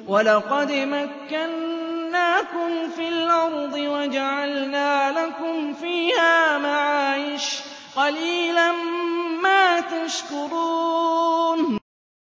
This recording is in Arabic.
وَلَقَدْ مَكَّنَّاكُمْ فِي الْأَرْضِ وَجَعَلْنَا لَكُمْ فِيهَا مَعَايِشَ ۗ قَلِيلًا مَّا تَشْكُرُونَ